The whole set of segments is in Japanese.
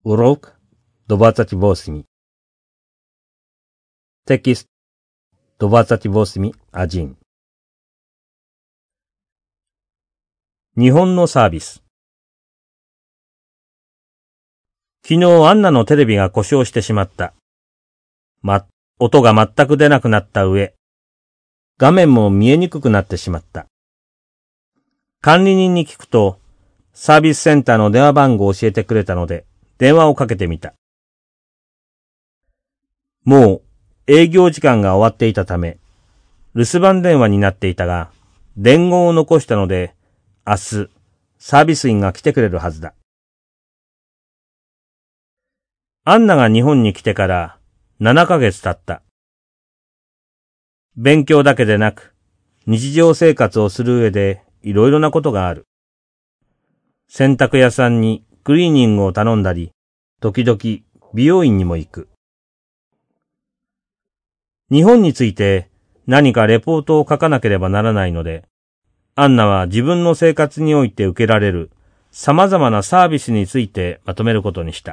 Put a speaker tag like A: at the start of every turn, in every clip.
A: Урок 28. Текст 28.1. 日本のサービス。昨日アンナのテレビが故障してしまった。音が全く出なくなった上、画面も見えにくくなってしまった。管理人に聞くと、サービスセンターの電話番号を教えてくれたので、電話をかけてみた。もう営業時間が終わっていたため、留守番電話になっていたが、伝言を残したので、明日、サービス員が来てくれるはずだ。アンナが日本に来てから7ヶ月経った。勉強だけでなく、日常生活をする上でいろいろなことがある。洗濯屋さんにクリーニングを頼んだり、時々美容院にも行く。日本について何かレポートを書かなければならないので、アンナは自分の生活において受けられる様々なサービスについてまとめることにした。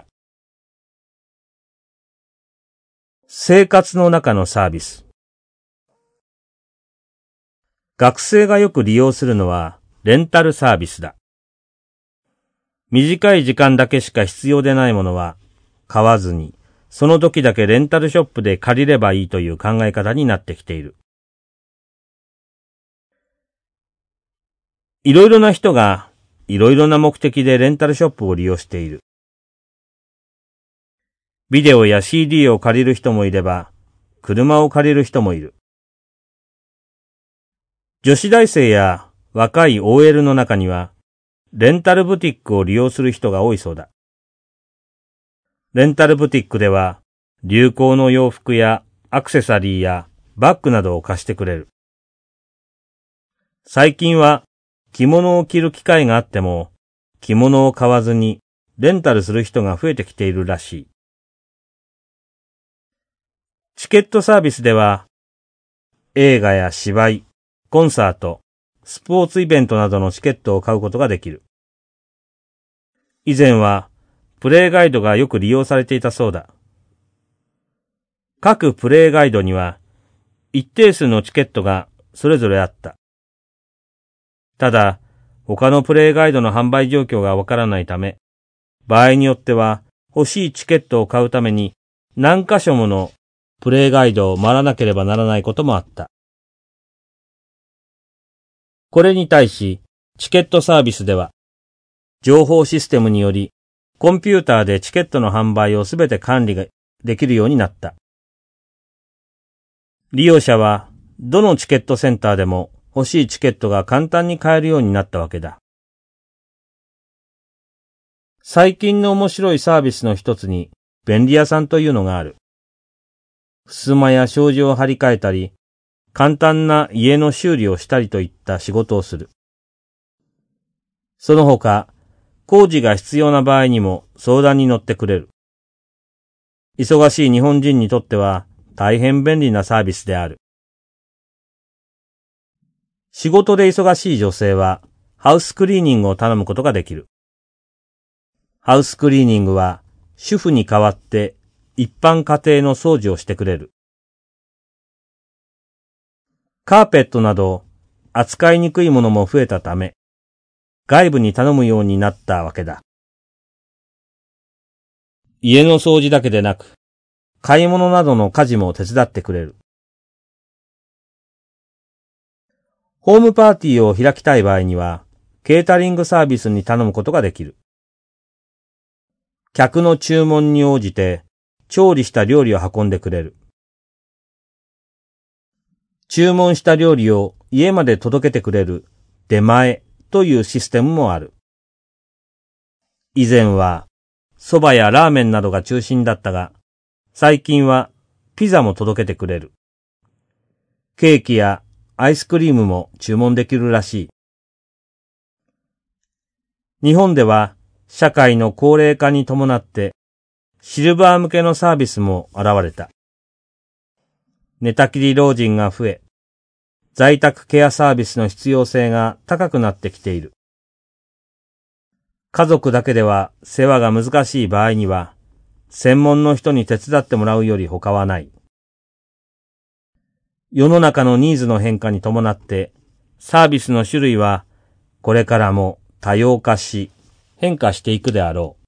A: 生活の中のサービス。学生がよく利用するのはレンタルサービスだ。短い時間だけしか必要でないものは買わずに、その時だけレンタルショップで借りればいいという考え方になってきている。いろいろな人がいろいろな目的でレンタルショップを利用している。ビデオや CD を借りる人もいれば、車を借りる人もいる。女子大生や若い OL の中には、レンタルブティックを利用する人が多いそうだ。レンタルブティックでは、流行の洋服やアクセサリーやバッグなどを貸してくれる。最近は着物を着る機会があっても、着物を買わずにレンタルする人が増えてきているらしい。チケットサービスでは、映画や芝居、コンサート、スポーツイベントなどのチケットを買うことができる。以前はプレイガイドがよく利用されていたそうだ。各プレイガイドには一定数のチケットがそれぞれあった。ただ、他のプレイガイドの販売状況がわからないため、場合によっては欲しいチケットを買うために何箇所ものプレイガイドを回らなければならないこともあった。これに対し、チケットサービスでは、情報システムにより、コンピューターでチケットの販売をすべて管理ができるようになった。利用者は、どのチケットセンターでも欲しいチケットが簡単に買えるようになったわけだ。最近の面白いサービスの一つに、便利屋さんというのがある。襖や障子を張り替えたり、簡単な家の修理をしたりといった仕事をする。その他、工事が必要な場合にも相談に乗ってくれる。忙しい日本人にとっては大変便利なサービスである。仕事で忙しい女性はハウスクリーニングを頼むことができる。ハウスクリーニングは主婦に代わって一般家庭の掃除をしてくれる。カーペットなど扱いにくいものも増えたため、外部に頼むようになったわけだ。家の掃除だけでなく、買い物などの家事も手伝ってくれる。ホームパーティーを開きたい場合には、ケータリングサービスに頼むことができる。客の注文に応じて、調理した料理を運んでくれる。注文した料理を家まで届けてくれる出前というシステムもある。以前は蕎麦やラーメンなどが中心だったが、最近はピザも届けてくれる。ケーキやアイスクリームも注文できるらしい。日本では社会の高齢化に伴ってシルバー向けのサービスも現れた。寝たきり老人が増え、在宅ケアサービスの必要性が高くなってきている。 家族だけでは世話が難しい場合には、専門の人に手伝ってもらうより他はない。世の中のニーズの変化に伴って、サービスの種類はこれからも多様化し、変化していくであろう。